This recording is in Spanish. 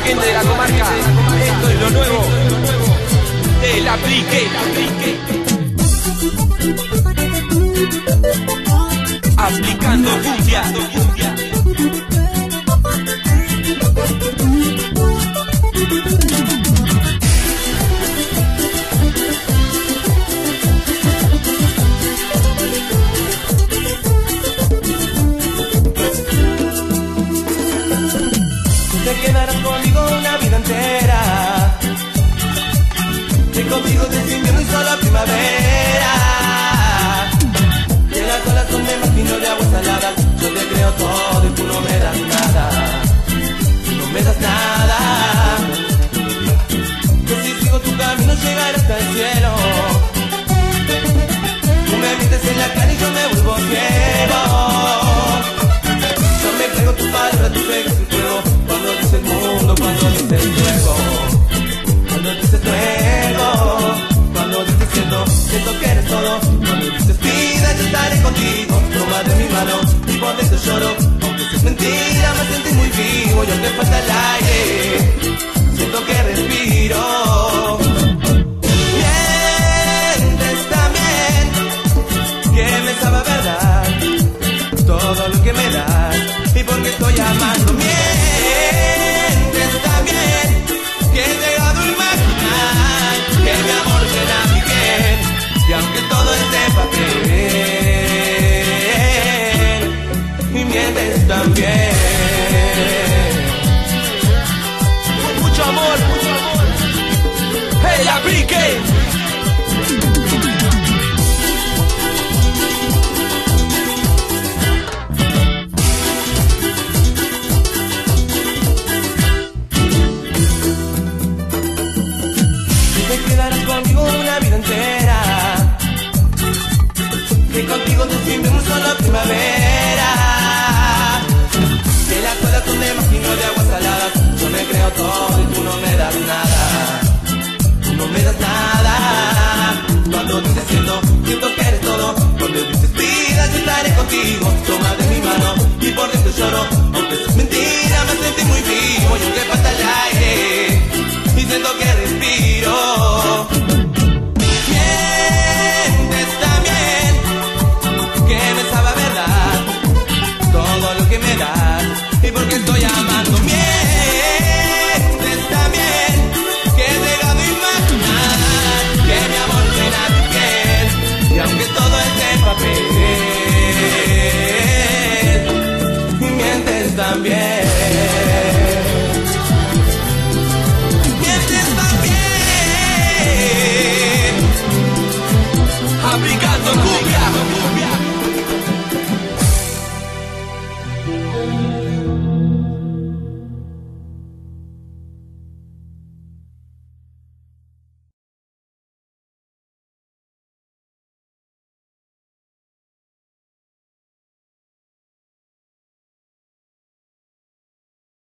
gente de la comarca. Esto es lo nuevo del Aplique. Aplicando cumbia. Te quedarás conmigo una vida entera, que contigo te invierno y solo primavera. Llega el corazón, me imagino de agua salada. Yo te creo todo y tú no me das nada. Tú no me das nada. Que si sigo tu camino llegaré hasta el cielo. Tú me mientes en la cara y yo me vuelvo ciego. Yo me pego tu palabra, tu fe, tu juego. Cuando dices el mundo, cuando dices luego, cuando dices luego, cuando dices siento que eres todo, cuando dices vida, yo estaré contigo. Toma de mi mano y por dentro lloro, aunque si es mentira me sentí muy vivo. Y aunque falta el aire, siento que respiro. Mientes también, que me sabe a verdad todo lo que me das y porque estoy amando. Mientes también, que he llegado a imaginar que mi amor será mi bien, y aunque todo esté papel, y mientes también. Mucho amor. El Aplique.